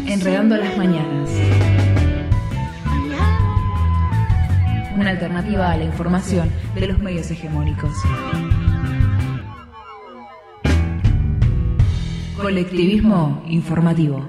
Enredando las mañanas. Una alternativa a la información de los medios hegemónicos. Colectivismo informativo.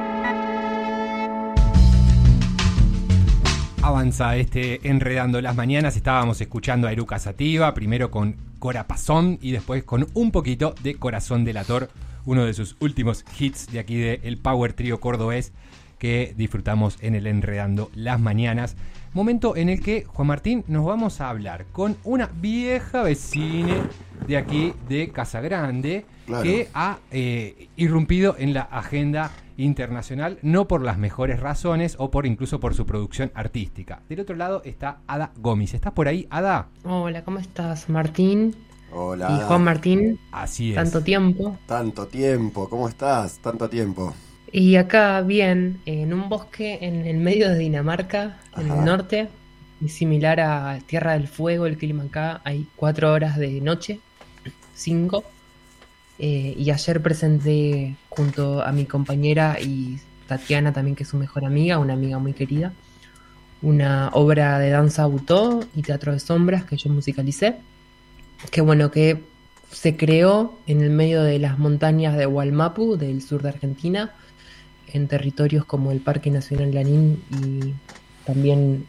Avanza Enredando las Mañanas. Estábamos escuchando a Eruca Sativa, primero con Corapazón y después con un poquito de Corazón Delator, uno de sus últimos hits de aquí del Power Trio cordobés que disfrutamos en el Enredando las Mañanas. Momento en el que, Juan Martín, nos vamos a hablar con una vieja vecina de aquí de Casagrande, claro, que ha irrumpido en la agenda internacional, no por las mejores razones o incluso por su producción artística. Del otro lado está Ada Gómez. ¿Estás por ahí, Ada? Hola, ¿cómo estás, Martín? Hola. Y Juan Martín. Así es. Tanto tiempo. Tanto tiempo, ¿cómo estás? Tanto tiempo. Y acá, bien, en un bosque en el medio de Dinamarca, en el norte, y similar a Tierra del Fuego, el clima acá, hay 4 horas de noche, 5. Y ayer presenté junto a mi compañera y Tatiana también, que es su mejor amiga, una amiga muy querida, una obra de danza autó y teatro de sombras que yo musicalicé, que se creó en el medio de las montañas de Wallmapu, del sur de Argentina, en territorios como el Parque Nacional Lanín y también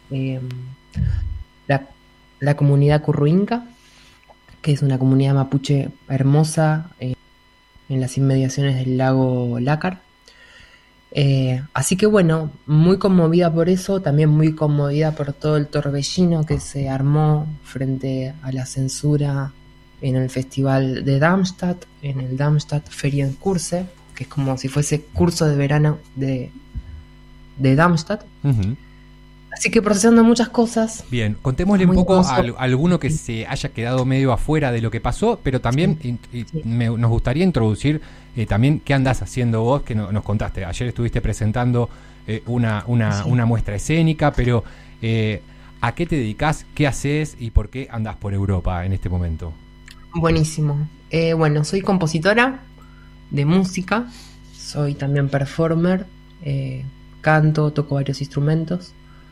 la comunidad Curruinca, que es una comunidad mapuche hermosa en las inmediaciones del lago Lácar. Así que bueno, muy conmovida por eso, también muy conmovida por todo el torbellino que se armó frente a la censura en el festival de Darmstadt, en el Darmstadt Ferienkurse, que es como si fuese curso de verano de Darmstadt. Uh-huh. Así que procesando muchas cosas. Bien, contémosle un poco a alguno que se haya quedado medio afuera de lo que pasó, pero también nos gustaría introducir también qué andás haciendo vos, que nos contaste. Ayer estuviste presentando una muestra escénica, pero ¿a qué te dedicás, qué haces y por qué andás por Europa en este momento? Buenísimo. Soy compositora de música, soy también performer, canto, toco varios instrumentos.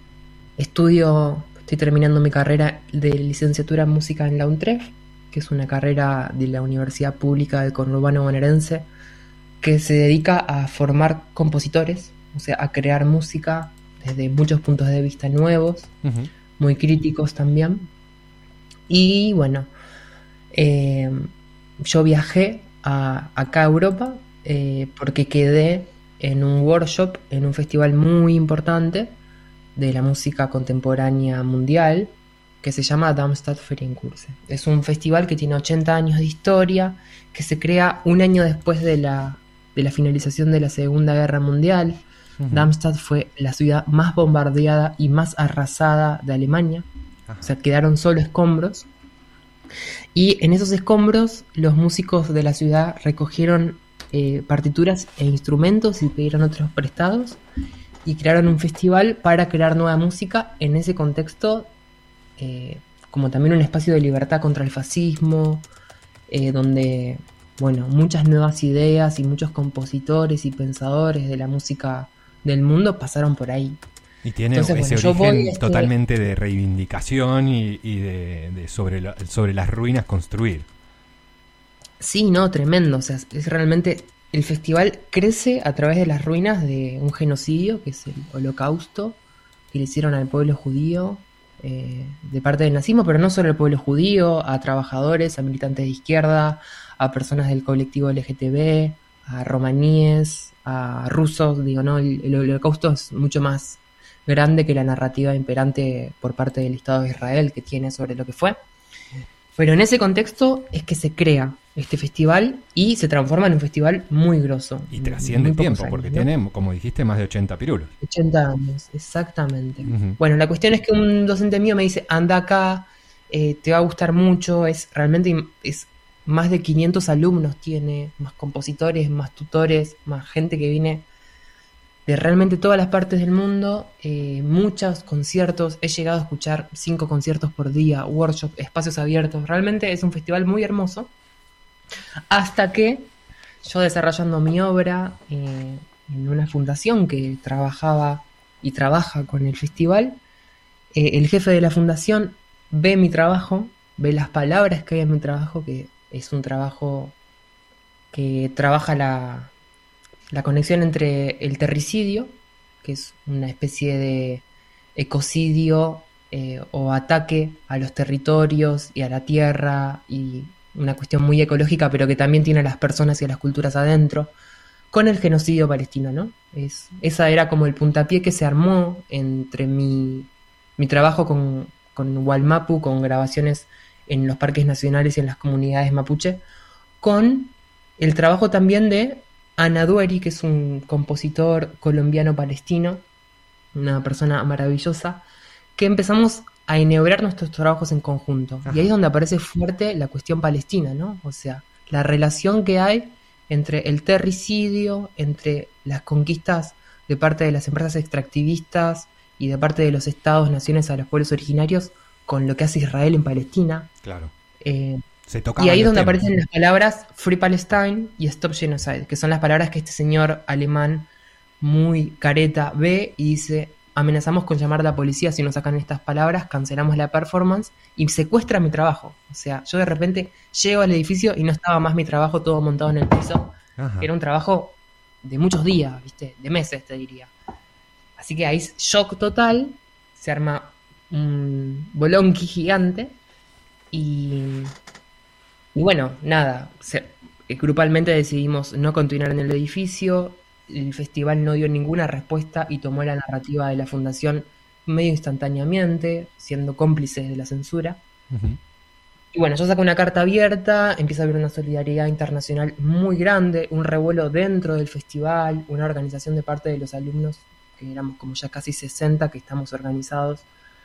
Estoy terminando mi carrera de licenciatura en música en la UNTREF, que es una carrera de la Universidad Pública del Conurbano Bonaerense, que se dedica a formar compositores, o sea, a crear música desde muchos puntos de vista nuevos, uh-huh, muy críticos también. Y bueno, yo viajé acá a Europa porque quedé en un workshop, en un festival muy importante de la música contemporánea mundial, que se llama Darmstadt Ferienkurse. Es un festival que tiene 80 años de historia, que se crea un año después de la finalización de la Segunda Guerra Mundial. Uh-huh. Darmstadt fue la ciudad más bombardeada y más arrasada de Alemania. Uh-huh. O sea, quedaron solo escombros. Y en esos escombros los músicos de la ciudad recogieron partituras e instrumentos y pidieron otros prestados y crearon un festival para crear nueva música en ese contexto, como también un espacio de libertad contra el fascismo, donde muchas nuevas ideas y muchos compositores y pensadores de la música del mundo pasaron por ahí. Y tiene ese origen totalmente de reivindicación y de sobre las ruinas construir. Sí, no, tremendo. O sea, es realmente... El festival crece a través de las ruinas de un genocidio, que es el Holocausto, que le hicieron al pueblo judío de parte del nazismo, pero no solo al pueblo judío, a trabajadores, a militantes de izquierda, a personas del colectivo LGTB, a romaníes, a rusos. El Holocausto es mucho más grande que la narrativa imperante por parte del Estado de Israel que tiene sobre lo que fue. Pero en ese contexto es que se crea este festival y se transforma en un festival muy grosso. Y trasciende el tiempo, porque tiene, como dijiste, más de 80 pirulos. 80 años, exactamente. Uh-huh. Bueno, la cuestión es que un docente mío me dice, anda acá, te va a gustar mucho, es más de 500 alumnos tiene, más compositores, más tutores, más gente que viene de realmente todas las partes del mundo, muchos conciertos. He llegado a escuchar 5 conciertos por día, workshops, espacios abiertos. Realmente es un festival muy hermoso. Hasta que yo, desarrollando mi obra, en una fundación que trabajaba y trabaja con el festival. El jefe de la fundación ve mi trabajo, ve las palabras que hay en mi trabajo, que es un trabajo que trabaja la conexión entre el terricidio, que es una especie de ecocidio o ataque a los territorios y a la tierra, y una cuestión muy ecológica, pero que también tiene a las personas y a las culturas adentro, con el genocidio palestino, ¿no? Esa era como el puntapié que se armó entre mi trabajo con Walmapu, con grabaciones en los parques nacionales y en las comunidades mapuche, con el trabajo también de Ana Dueri, que es un compositor colombiano-palestino, una persona maravillosa, que empezamos a enhebrar nuestros trabajos en conjunto. Ajá. Y ahí es donde aparece fuerte la cuestión palestina, ¿no? O sea, la relación que hay entre el terricidio, entre las conquistas de parte de las empresas extractivistas y de parte de los estados, naciones a los pueblos originarios, con lo que hace Israel en Palestina. Claro. Eh, Se tocaban y ahí es los donde temas. aparecen las palabras Free Palestine y Stop Genocide, que son las palabras que este señor alemán muy careta ve y dice: amenazamos con llamar a la policía si nos sacan estas palabras, cancelamos la performance, y secuestra mi trabajo. O sea, yo de repente llego al edificio y no estaba más mi trabajo todo montado en el piso. Ajá. Era un trabajo de muchos días, ¿viste? De meses, te diría. Así que ahí es shock total, se arma un bolonqui gigante y bueno, nada, grupalmente decidimos no continuar en el edificio. El festival no dio ninguna respuesta y tomó la narrativa de la fundación medio instantáneamente, siendo cómplices de la censura. Ujú. Y bueno, yo saco una carta abierta, empieza a haber una solidaridad internacional muy grande, un revuelo dentro del festival, una organización de parte de los alumnos, que éramos como ya casi 60 que estamos organizados,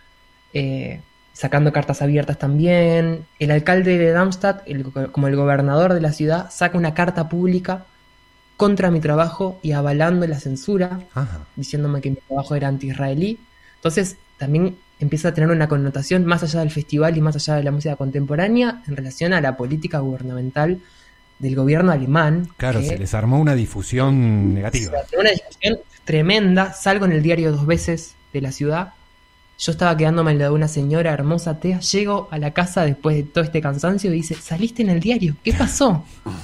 sacando cartas abiertas también. El alcalde de Darmstadt, como el gobernador de la ciudad, saca una carta pública contra mi trabajo y avalando la censura, Ajá. diciéndome que mi trabajo era anti-israelí. Entonces también empieza a tener una connotación más allá del festival y más allá de la música contemporánea en relación a la política gubernamental del gobierno alemán. Claro, que se les armó una difusión negativa. una discusión tremenda. Salgo en el diario 2 veces de la ciudad. Yo estaba quedándome en la de una señora hermosa, Tea. Llego a la casa después de todo este cansancio y dice: saliste en el diario, ¿qué pasó?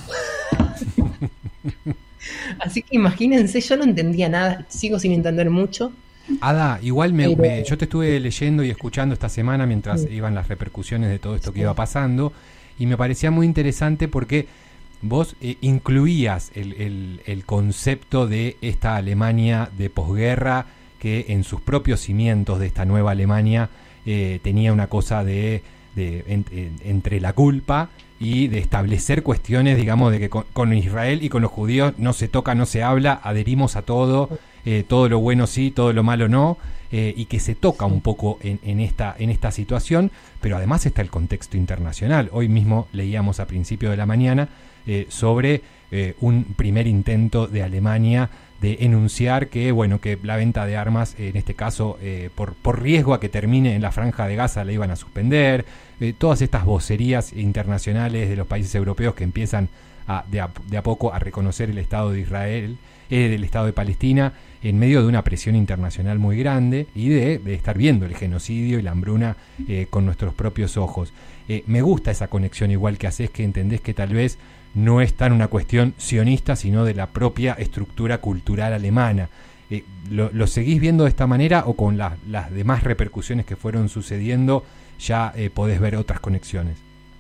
Así que imagínense, yo no entendía nada, sigo sin entender mucho. Ada, igual Pero- yo te estuve leyendo y escuchando esta semana mientras Sí. iban las repercusiones de todo esto que Sí. iba pasando, y me parecía muy interesante porque vos incluías el concepto de esta Alemania de posguerra, que en sus propios cimientos de esta nueva Alemania tenía una cosa entre la culpa y de establecer cuestiones, digamos, de que con Israel y con los judíos no se toca, no se habla, adherimos a todo, todo lo bueno sí, todo lo malo no, y que se toca un poco en esta situación, pero además está el contexto internacional. Hoy mismo leíamos a principio de la mañana sobre un primer intento de Alemania de enunciar que, bueno, que la venta de armas, en este caso, por riesgo a que termine en la Franja de Gaza, la iban a suspender. Todas estas vocerías internacionales de los países europeos que empiezan de a poco a reconocer el Estado de Israel, el Estado de Palestina, en medio de una presión internacional muy grande y de estar viendo el genocidio y la hambruna con nuestros propios ojos. Me gusta esa conexión igual que haces, que entendés que tal vez no es tan una cuestión sionista, sino de la propia estructura cultural alemana. ¿Lo seguís viendo de esta manera o con las demás repercusiones que fueron sucediendo ya podés ver otras conexiones?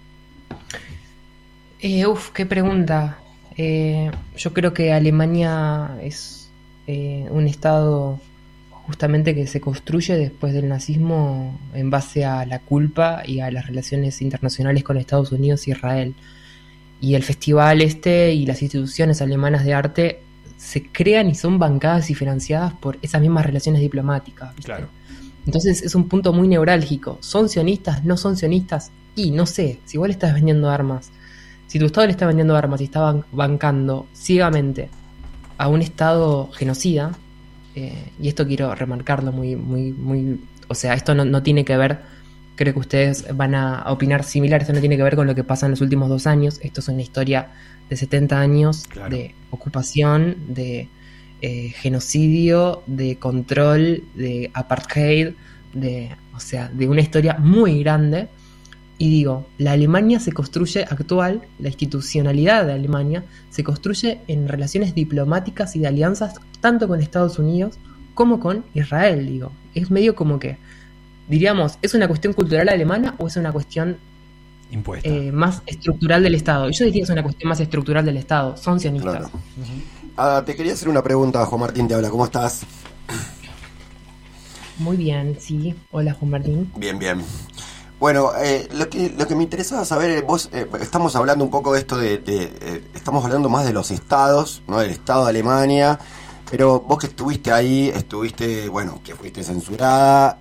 Qué pregunta. Yo creo que Alemania es un estado justamente que se construye después del nazismo en base a la culpa y a las relaciones internacionales con Estados Unidos y Israel. Y el festival y las instituciones alemanas de arte se crean y son bancadas y financiadas por esas mismas relaciones diplomáticas, ¿viste? Claro. Entonces es un punto muy neurálgico. ¿Son sionistas? ¿No son sionistas? Y no sé, si igual estás vendiendo armas, si tu estado le está vendiendo armas y está bancando ciegamente a un estado genocida, y esto quiero remarcarlo muy, o sea, esto no tiene que ver, creo que ustedes van a opinar similar, esto no tiene que ver con lo que pasa en los últimos 2 años, esto es una historia de 70 años, Claro. de ocupación, de genocidio, de control, de apartheid, o sea, de una historia muy grande. Y digo, la Alemania se construye actual, la institucionalidad de Alemania se construye en relaciones diplomáticas y de alianzas tanto con Estados Unidos como con Israel, digo. Es medio como que, diríamos, ¿es una cuestión cultural alemana o es una cuestión impuesta, más estructural del Estado? Yo diría que es una cuestión más estructural del Estado, son sionistas. Claro. Te quería hacer una pregunta, Juan Martín te habla, ¿cómo estás? Muy bien, sí. Hola, Juan Martín. Bien. Bueno, lo que me interesaba saber, vos, estamos hablando un poco de esto estamos hablando más de los estados, ¿no? Del Estado de Alemania, pero vos que estuviste ahí, bueno, que fuiste censurada,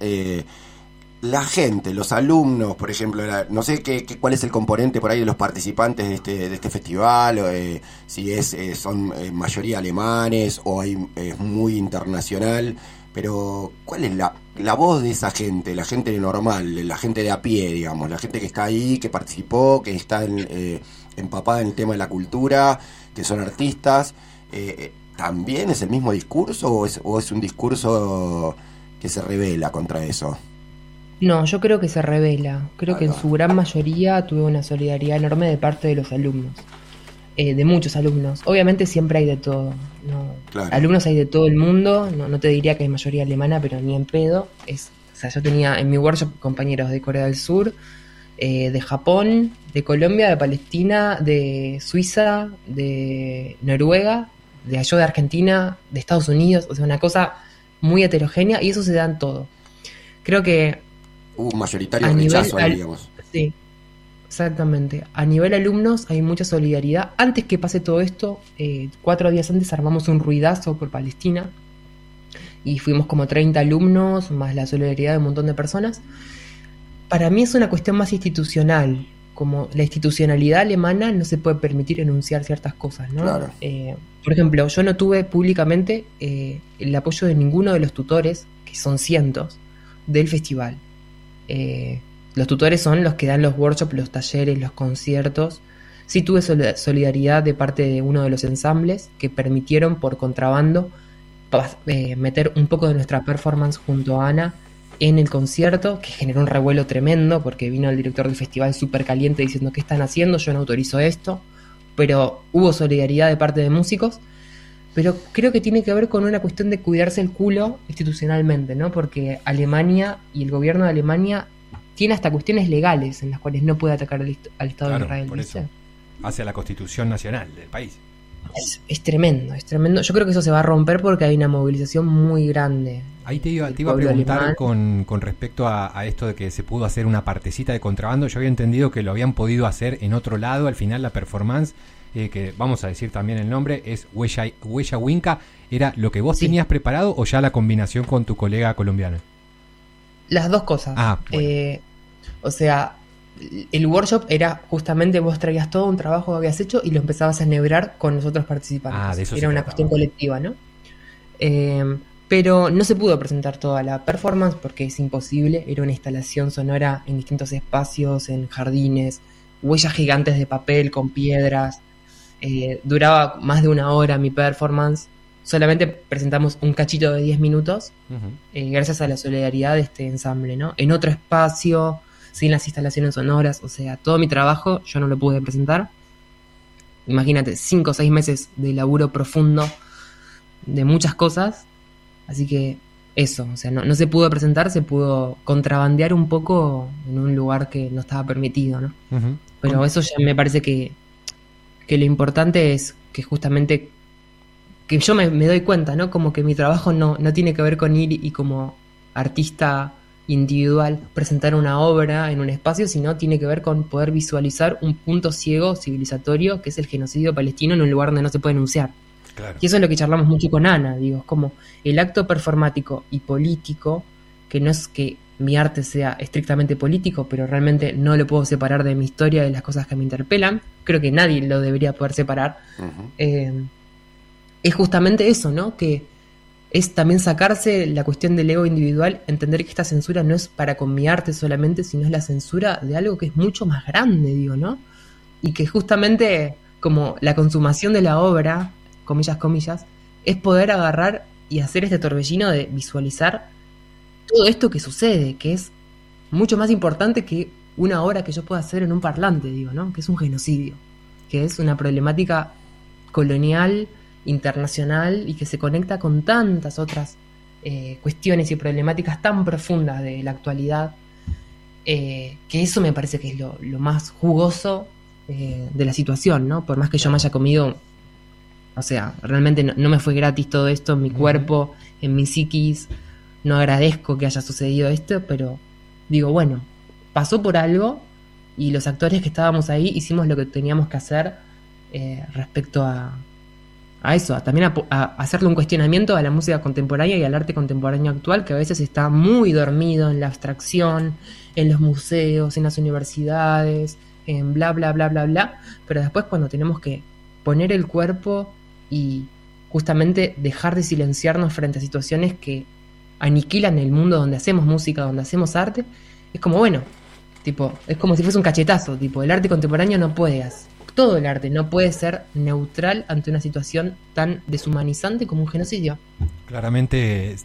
la gente, los alumnos, por ejemplo, no sé cuál es el componente por ahí de los participantes de este festival, si son mayoría alemanes o es muy internacional, pero ¿cuál es la voz de esa gente, la gente normal, la gente de a pie, digamos, la gente que está ahí, que participó, que está empapada en el tema de la cultura, que son artistas? ¿También es el mismo discurso o es un discurso que se rebela contra eso? No, yo creo que se revela. Creo que en su gran mayoría tuve una solidaridad enorme de parte de los alumnos. De muchos alumnos. Obviamente siempre hay de todo, ¿no? Claro. Alumnos hay de todo el mundo, no te diría que hay mayoría alemana, pero ni en pedo. O sea, yo tenía en mi workshop compañeros de Corea del Sur, de Japón, de Colombia, de Palestina, de Suiza, de Noruega, de Argentina, de Estados Unidos. O sea, una cosa muy heterogénea y eso se da en todo. Creo que un mayoritario rechazo ahí, digamos. Sí. Exactamente. A nivel alumnos hay mucha solidaridad. Antes que pase todo esto, 4 días antes armamos un ruidazo por Palestina y fuimos como 30 alumnos, más la solidaridad de un montón de personas. Para mí es una cuestión más institucional. Como la institucionalidad alemana no se puede permitir enunciar ciertas cosas, ¿no? Claro. Por ejemplo, yo no tuve públicamente el apoyo de ninguno de los tutores, que son cientos, del festival. Los tutores son los que dan los workshops, los talleres, los conciertos. Sí tuve solidaridad de parte de uno de los ensambles que permitieron por contrabando meter un poco de nuestra performance junto a Ana en el concierto, que generó un revuelo tremendo porque vino el director del festival súper caliente diciendo ¿qué están haciendo? Yo no autorizo esto. Pero hubo solidaridad de parte de músicos. Pero creo que tiene que ver con una cuestión de cuidarse el culo institucionalmente, ¿no? Porque Alemania y el gobierno de Alemania tiene hasta cuestiones legales en las cuales no puede atacar al Estado de Israel. Por eso, hacia la Constitución Nacional del país. Es tremendo, es tremendo. Yo creo que eso se va a romper porque hay una movilización muy grande. Ahí te iba a preguntar con respecto a esto de que se pudo hacer una partecita de contrabando. Yo había entendido que lo habían podido hacer en otro lado, al final la performance, que vamos a decir también el nombre, es Huella Winca. ¿Era lo que vos tenías preparado o ya la combinación con tu colega colombiano? Las dos cosas. Bueno. O sea, el workshop era justamente vos traías todo un trabajo que habías hecho y lo empezabas a enhebrar con los otros participantes. De eso era una cuestión colectiva, ¿no? Pero no se pudo presentar toda la performance porque es imposible. Era una instalación sonora en distintos espacios, en jardines, huellas gigantes de papel con piedras. Duraba más de 1 hora mi performance. Solamente presentamos un cachito de 10 minutos, gracias a la solidaridad de este ensamble, ¿no? En otro espacio, sin las instalaciones sonoras, o sea, todo mi trabajo yo no lo pude presentar. Imagínate, 5 o 6 meses de laburo profundo de muchas cosas, así que eso, o sea, no se pudo presentar, se pudo contrabandear un poco en un lugar que no estaba permitido, ¿no? Pero eso ya me parece que lo importante es que justamente que yo me doy cuenta, ¿no? Como que mi trabajo no tiene que ver con ir y como artista individual presentar una obra en un espacio, sino tiene que ver con poder visualizar un punto ciego civilizatorio que es el genocidio palestino en un lugar donde no se puede enunciar. Claro. Y eso es lo que charlamos mucho con Ana, digo, es como el acto performático y político, que no es que mi arte sea estrictamente político, pero realmente no lo puedo separar de mi historia, de las cosas que me interpelan. Creo que nadie lo debería poder separar. Es justamente eso, ¿no? Que es también sacarse la cuestión del ego individual, entender que esta censura no es para con mi arte solamente, sino es la censura de algo que es mucho más grande, digo, ¿no? Y que justamente como la consumación de la obra, comillas, es poder agarrar y hacer este torbellino de visualizar todo esto que sucede, que es mucho más importante que una obra que yo pueda hacer en un parlante, digo, ¿no? Que es un genocidio, que es una problemática colonial, internacional, y que se conecta con tantas otras cuestiones y problemáticas tan profundas de la actualidad, que eso me parece que es lo más jugoso de la situación, ¿no? Por más que yo me haya comido, o sea, realmente no me fue gratis todo esto en mi cuerpo, en mi psiquis, no agradezco que haya sucedido esto, pero digo, bueno, pasó por algo y los actores que estábamos ahí hicimos lo que teníamos que hacer respecto a eso, también a hacerle un cuestionamiento a la música contemporánea y al arte contemporáneo actual, que a veces está muy dormido en la abstracción, en los museos, en las universidades, en bla, bla, bla, bla, bla, pero después cuando tenemos que poner el cuerpo y justamente dejar de silenciarnos frente a situaciones que aniquilan el mundo donde hacemos música, donde hacemos arte, es como, bueno, tipo, es como si fuese un cachetazo, tipo, el arte contemporáneo no puede todo el arte no puede ser neutral ante una situación tan deshumanizante como un genocidio. Claramente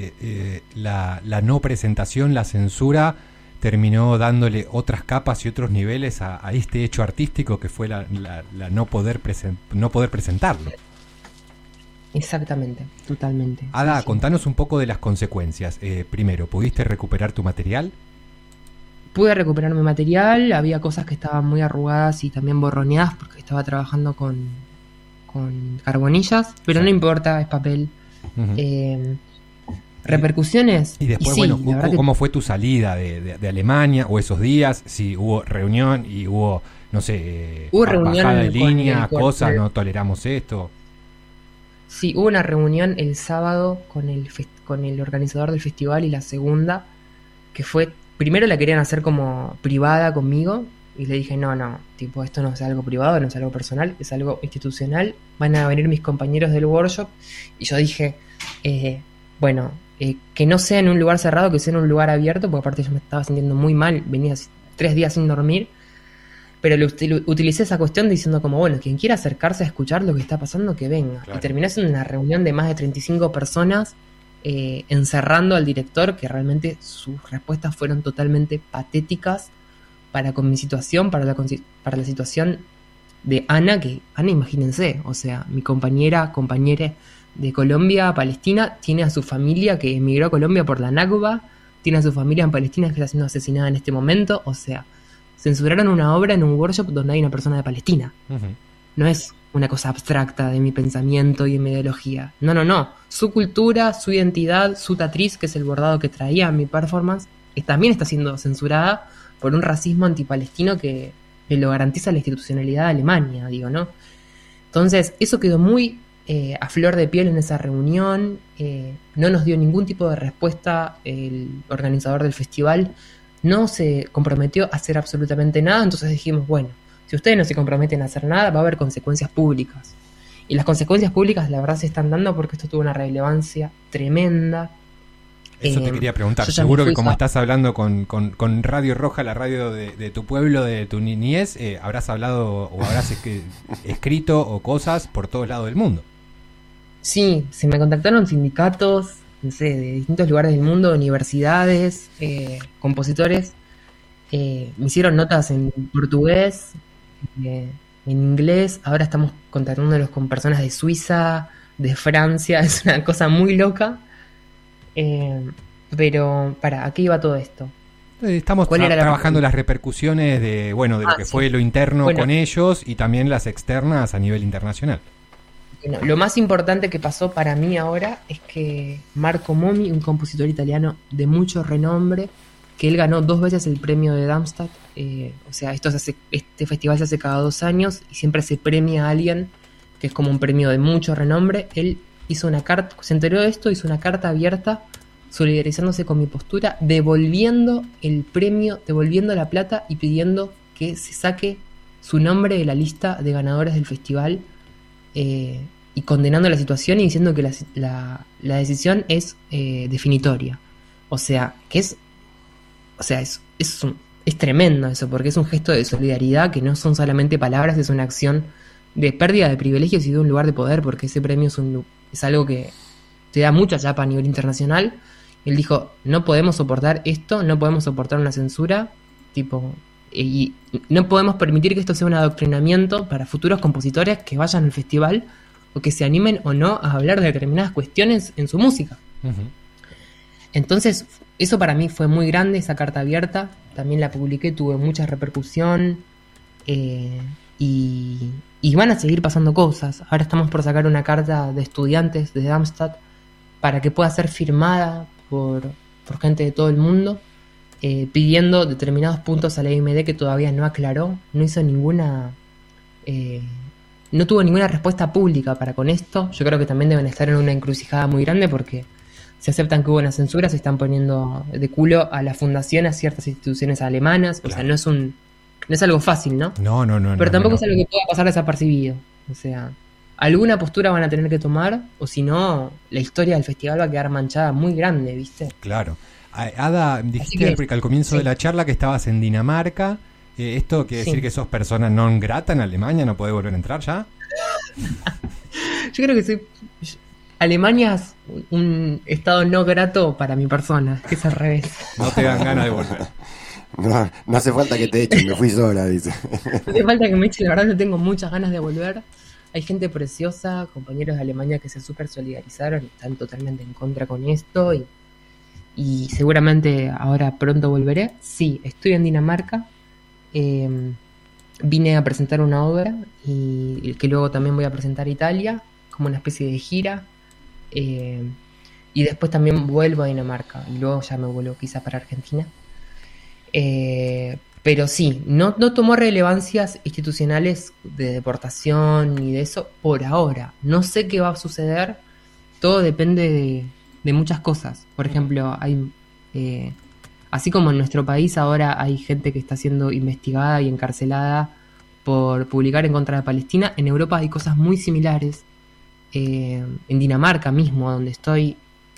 la no presentación, la censura, terminó dándole otras capas y otros niveles a este hecho artístico que fue la no poder presentarlo. Exactamente, totalmente. Ada, sí. Contanos un poco de las consecuencias. Primero, ¿pudiste recuperar tu material? Pude recuperar mi material, había cosas que estaban muy arrugadas y también borroneadas porque estaba trabajando con carbonillas, pero sí, no importa, es papel. Uh-huh. ¿Repercusiones? Y después, sí, bueno, ¿cómo fue tu salida de Alemania o esos días? Si hubo reunión y hubo, no sé, hubo bajada de línea, cosas, no toleramos esto. Sí, hubo una reunión el sábado con el organizador del festival, y la segunda, que fue, primero la querían hacer como privada conmigo, y le dije, no, tipo, esto no es algo privado, no es algo personal, es algo institucional, van a venir mis compañeros del workshop, y yo dije, que no sea en un lugar cerrado, que sea en un lugar abierto, porque aparte yo me estaba sintiendo muy mal, venía 3 días sin dormir, pero utilicé esa cuestión diciendo como, bueno, quien quiera acercarse a escuchar lo que está pasando, que venga. Claro. Y terminé siendo una reunión de más de 35 personas, encerrando al director, que realmente sus respuestas fueron totalmente patéticas con mi situación, para la situación de Ana, que Ana, imagínense, o sea, mi compañera de Colombia a Palestina, tiene a su familia que emigró a Colombia por la Nakba, tiene a su familia en Palestina que está siendo asesinada en este momento, o sea, censuraron una obra en un workshop donde hay una persona de Palestina. Uh-huh. No es una cosa abstracta de mi pensamiento y de mi ideología. No. Su cultura, su identidad, su tatriz, que es el bordado que traía en mi performance, también está siendo censurada por un racismo antipalestino que lo garantiza la institucionalidad de Alemania, digo, ¿no? Entonces, eso quedó muy a flor de piel en esa reunión. No nos dio ningún tipo de respuesta el organizador del festival. No se comprometió a hacer absolutamente nada, entonces dijimos, bueno, si ustedes no se comprometen a hacer nada, va a haber consecuencias públicas. Y las consecuencias públicas, la verdad, se están dando porque esto tuvo una relevancia tremenda. Eso te quería preguntar. Seguro que como estás hablando con Radio Roja, la radio de tu pueblo, de tu niñez, habrás hablado o habrás escrito o cosas por todos lados del mundo. Sí, se me contactaron sindicatos, no sé, de distintos lugares del mundo, universidades, compositores, me hicieron notas en portugués, en inglés, ahora estamos contactándolos con personas de Suiza, de Francia, es una cosa muy loca, pero ¿a qué iba todo esto? Estamos trabajando las repercusiones de lo que fue lo interno con ellos y también las externas a nivel internacional. Bueno, lo más importante que pasó para mí ahora es que Marco Momi, un compositor italiano de mucho renombre, que él ganó 2 veces el premio de Darmstadt, o sea, este festival se hace cada 2 años y siempre se premia a alguien que es como un premio de mucho renombre. Él hizo una carta, se enteró de esto, hizo una carta abierta solidarizándose con mi postura, devolviendo el premio, devolviendo la plata y pidiendo que se saque su nombre de la lista de ganadores del festival, y condenando la situación y diciendo que la decisión es definitoria. O sea, que es tremendo eso, porque es un gesto de solidaridad que no son solamente palabras, es una acción de pérdida de privilegios y de un lugar de poder, porque ese premio es es algo que te da mucha chapa a nivel internacional. Él dijo, no podemos soportar esto, no podemos soportar una censura, tipo, y no podemos permitir que esto sea un adoctrinamiento para futuros compositores que vayan al festival o que se animen o no a hablar de determinadas cuestiones en su música. Ujú. Entonces, eso para mí fue muy grande, esa carta abierta. También la publiqué, tuve mucha repercusión. Y van a seguir pasando cosas. Ahora estamos por sacar una carta de estudiantes de Darmstadt para que pueda ser firmada por gente de todo el mundo, pidiendo determinados puntos a la IMD que todavía no aclaró. No hizo ninguna... no tuvo ninguna respuesta pública para con esto. Yo creo que también deben estar en una encrucijada muy grande porque si aceptan que hubo una censura se están poniendo de culo a la fundación, a ciertas instituciones alemanas. Claro. O sea, no es algo fácil, ¿no? No. Pero tampoco no. es algo que pueda pasar desapercibido. O sea, alguna postura van a tener que tomar, o si no, la historia del festival va a quedar manchada muy grande, ¿viste? Claro. Ada, dijiste que, al comienzo sí. de la charla que estabas en Dinamarca. ¿Esto quiere Sí. decir que sos persona non grata en Alemania? ¿No podés volver a entrar ya? Yo creo que Alemania es un estado no grato para mi persona, que es al revés. No te dan ganas de volver. No hace falta que te echen, me fui sola, dice. No hace falta que me eche, la verdad no tengo muchas ganas de volver. Hay gente preciosa, compañeros de Alemania que se súper solidarizaron y están totalmente en contra con esto y seguramente ahora pronto volveré. Sí, estoy en Dinamarca, vine a presentar una obra y que luego también voy a presentar a Italia como una especie de gira, y después también vuelvo a Dinamarca y luego ya me vuelvo quizá para Argentina. Pero sí, no tomó relevancias institucionales de deportación ni de eso por ahora. No sé qué va a suceder, todo depende de muchas cosas. Por ejemplo, hay así como en nuestro país ahora hay gente que está siendo investigada y encarcelada por publicar en contra de Palestina, en Europa hay cosas muy similares. En Dinamarca mismo, donde estoy,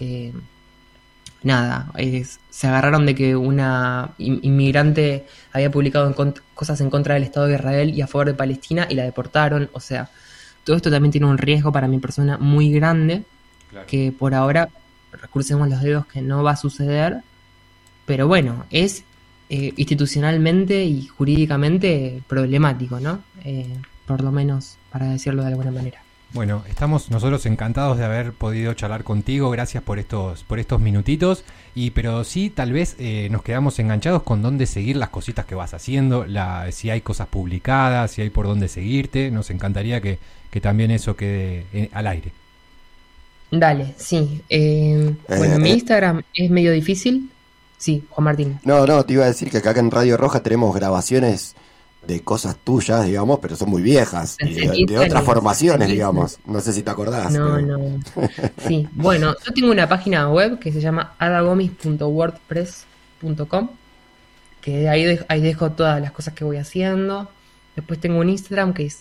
se agarraron de que una inmigrante había publicado cosas en contra del Estado de Israel y a favor de Palestina y la deportaron. O sea, todo esto también tiene un riesgo para mi persona muy grande, Claro. que por ahora crucemos los dedos que no va a suceder, pero bueno, es institucionalmente y jurídicamente problemático, ¿no? Por lo menos para decirlo de alguna manera. Bueno, estamos nosotros encantados de haber podido charlar contigo, gracias por estos minutitos, pero sí, tal vez nos quedamos enganchados con dónde seguir las cositas que vas haciendo, si hay cosas publicadas, si hay por dónde seguirte, nos encantaría que también eso quede al aire. Dale, sí. Bueno, mi Instagram es medio difícil. Sí, Juan Martín. No, te iba a decir que acá en Radio Roja tenemos grabaciones de cosas tuyas, digamos, pero son muy viejas, de otras formaciones, digamos. No sé si te acordás. No, pero... no. Sí, bueno, yo tengo una página web que se llama adagomis.wordpress.com, que ahí dejo todas las cosas que voy haciendo. Después tengo un Instagram que es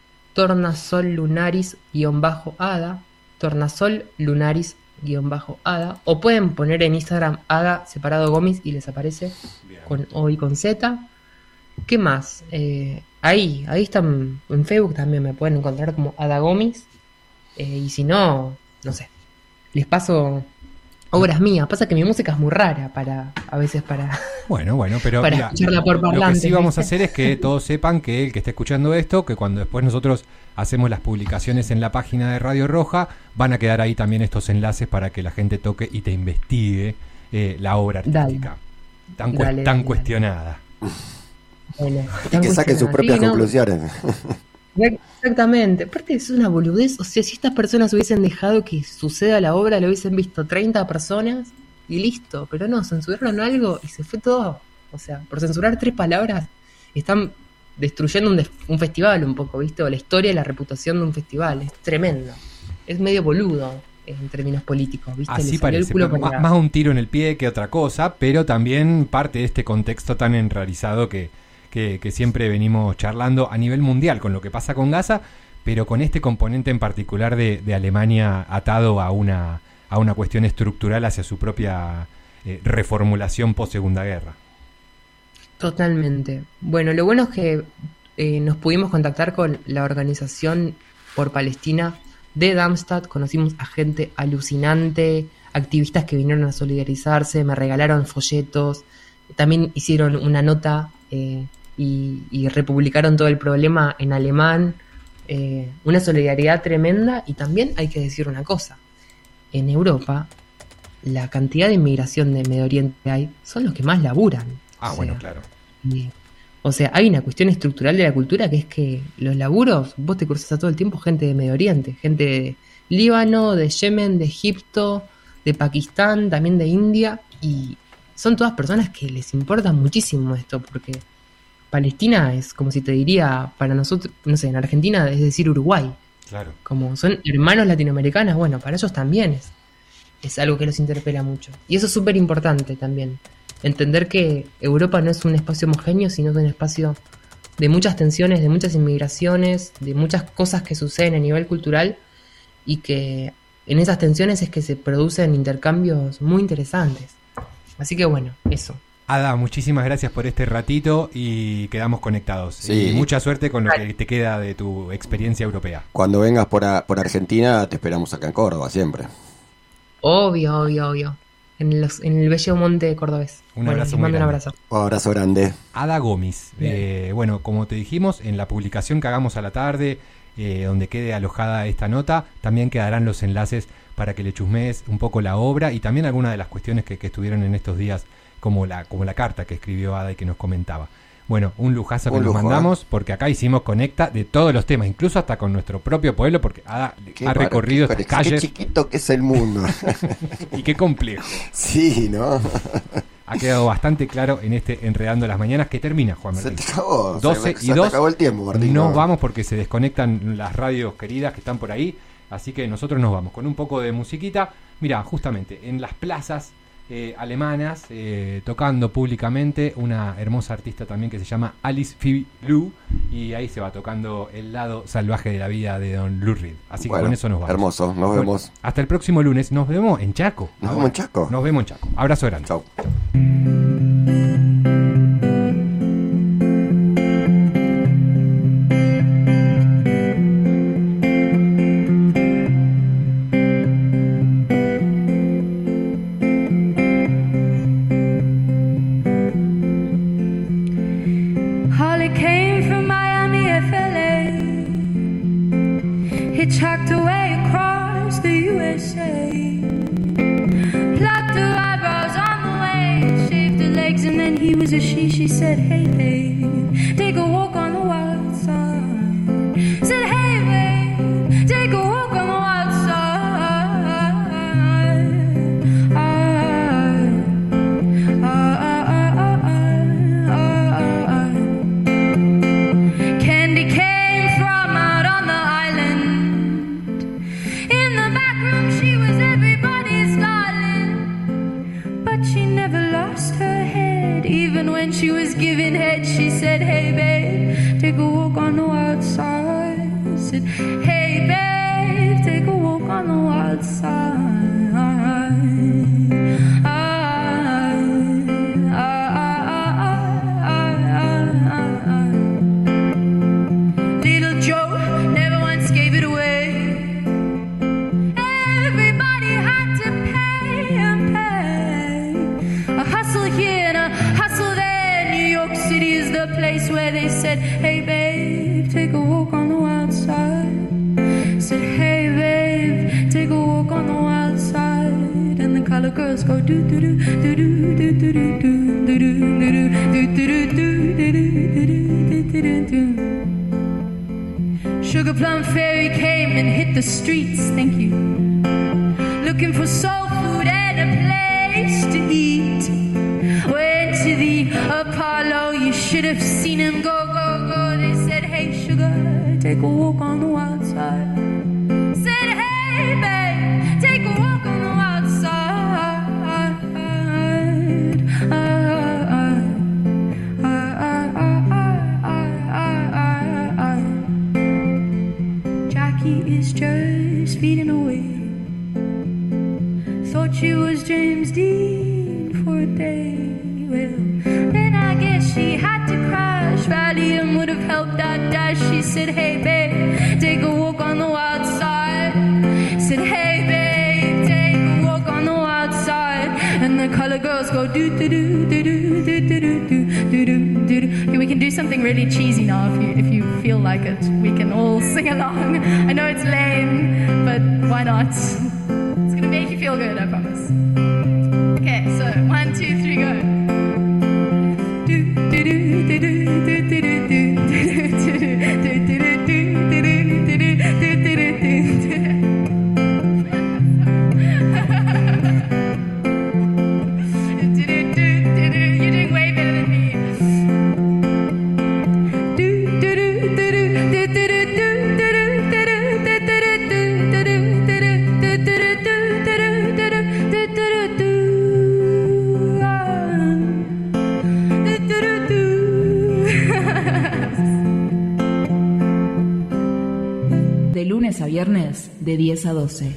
tornasollunaris_ada, tornasollunaris_ada, o pueden poner en Instagram Ada separado Gomis y les aparece con O y con Z. ¿Qué más? Ahí están, en Facebook también me pueden encontrar como Ada Gomis, y si no, no sé, les paso obras mías. Pasa que mi música es muy rara a veces para Bueno, pero para mira, escucharla por lo que parlantes, sí vamos a ¿viste? hacer es que todos sepan que el que esté escuchando esto, que cuando después nosotros hacemos las publicaciones en la página de Radio Roja, van a quedar ahí también estos enlaces para que la gente toque y te investigue la obra artística tan cuestionada. Bueno, Y que saquen sus propias sí, ¿no? conclusiones. Exactamente. Aparte es una boludez. O sea, si estas personas hubiesen dejado que suceda la obra, lo hubiesen visto 30 personas y listo. Pero no, censuraron algo y se fue todo. O sea, por censurar 3 palabras están destruyendo un festival un poco, ¿viste? O la historia y la reputación de un festival. Es tremendo. Es medio boludo en términos políticos, ¿viste? Así Le salió el parece, culo pero para- más un tiro en el pie que otra cosa, pero también parte de este contexto tan enrarizado que siempre venimos charlando a nivel mundial con lo que pasa con Gaza, pero con este componente en particular de Alemania atado a una cuestión estructural hacia su propia reformulación post-Segunda Guerra. Totalmente. Bueno, lo bueno es que nos pudimos contactar con la organización por Palestina de Darmstadt, conocimos a gente alucinante, activistas que vinieron a solidarizarse, me regalaron folletos, también hicieron una nota y republicaron todo el problema en alemán, una solidaridad tremenda. Y también hay que decir una cosa, en Europa la cantidad de inmigración de Medio Oriente que hay son los que más laburan. Bueno, claro. O sea, hay una cuestión estructural de la cultura que es que los laburos, vos te cruzas a todo el tiempo gente de Medio Oriente, gente de Líbano, de Yemen, de Egipto, de Pakistán, también de India, y son todas personas que les importa muchísimo esto, porque Palestina es como si te diría para nosotros, no sé, en Argentina es decir Uruguay. Claro. Como son hermanos latinoamericanos, bueno, para ellos también es algo que los interpela mucho. Y eso es súper importante también. Entender que Europa no es un espacio homogéneo, sino es un espacio de muchas tensiones, de muchas inmigraciones, de muchas cosas que suceden a nivel cultural, y que en esas tensiones es que se producen intercambios muy interesantes. Así que bueno, eso. Ada, muchísimas gracias por este ratito y quedamos conectados. Sí. Y mucha suerte con lo que te queda de tu experiencia europea. Cuando vengas por Argentina, te esperamos acá en Córdoba, siempre. Obvio. En el bello monte cordobés. Un abrazo les mando un abrazo. Un abrazo grande. Ada Gómez. Bueno, como te dijimos, en la publicación que hagamos a la tarde, donde quede alojada esta nota, también quedarán los enlaces para que le chusmees un poco la obra y también algunas de las cuestiones que estuvieron en estos días, como la carta que escribió Ada y que nos comentaba. Bueno, un lujazo que nos mandamos, porque acá hicimos conecta de todos los temas, incluso hasta con nuestro propio pueblo, porque Ada ha recorrido estas calles. Qué chiquito que es el mundo. Y qué complejo. Sí, ¿no? Ha quedado bastante claro en este Enredando las Mañanas, que termina, Juan Martín. Se te acabó. 12 se y 2. te acabó el tiempo, Martín. Nos vamos porque se desconectan las radios queridas que están por ahí, así que nosotros nos vamos con un poco de musiquita. Mira, justamente en las plazas alemanas, tocando públicamente una hermosa artista también que se llama Alice Phoebe Lou, y ahí se va tocando el lado salvaje de la vida de Don Lou Reed. Así que con eso nos vamos. Hermoso, nos vemos. Hasta el próximo lunes, nos vemos en Chaco. Nos vemos en Chaco. Nos vemos en Chaco. Abrazo grande. Chau. Hitchhiked away across the USA, plucked her eyebrows on the way, shaved her legs, and then he was a she. She said, hey babe, take a walk on the wild side. Said, hey babe, take a walk on the wild side. Candy came from out on the island. In the back room she was everybody's darling, but she never lost her head. Even when she was giving head, she said, hey babe, take a walk on the wild side. Said, hey babe, take a walk on the wild side. Little Joe never once gave it away. Everybody had to pay and pay. A hustle here and a hustle there. New York City is the place where they said, hey babe, take a walk on the wild side. Said, hey babe, take a walk on the wild side. And the color girls go do do do do do do do do do do do do do do do do do do. Sugar Plum Fairy came and hit the streets, thank you, looking for soul food and a place to eat. Went to the Apollo, you should have seen him go, go, go. They said, hey sugar, take a walk on the wild side. Said, hey babe, take a walk on the wild side. Jackie is just feeding away. Thought she was James Dean for a day. Well, then I guess she had to crash. Valium would have helped that dash. She said, hey babe, take a walk on the wild side. go do do do do do do do do do do do. Okay, we can do something really cheesy now if you feel like it. We can all sing along. I know it's lame, but why not? It's gonna make you feel good, I promise. Okay, so 1, 2, 3, go. Do do do do do do do do do do do do do. De lunes a viernes, de 10 a 12.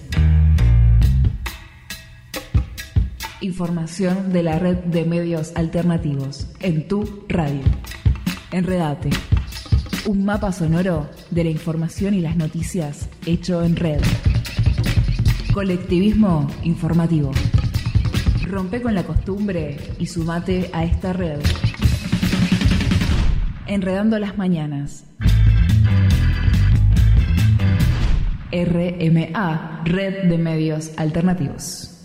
Información de la red de medios alternativos en tu radio. Enredate. Un mapa sonoro de la información y las noticias hecho en red. Colectivismo informativo. Rompe con la costumbre y sumate a esta red. Enredando las mañanas. RMA, Red de Medios Alternativos.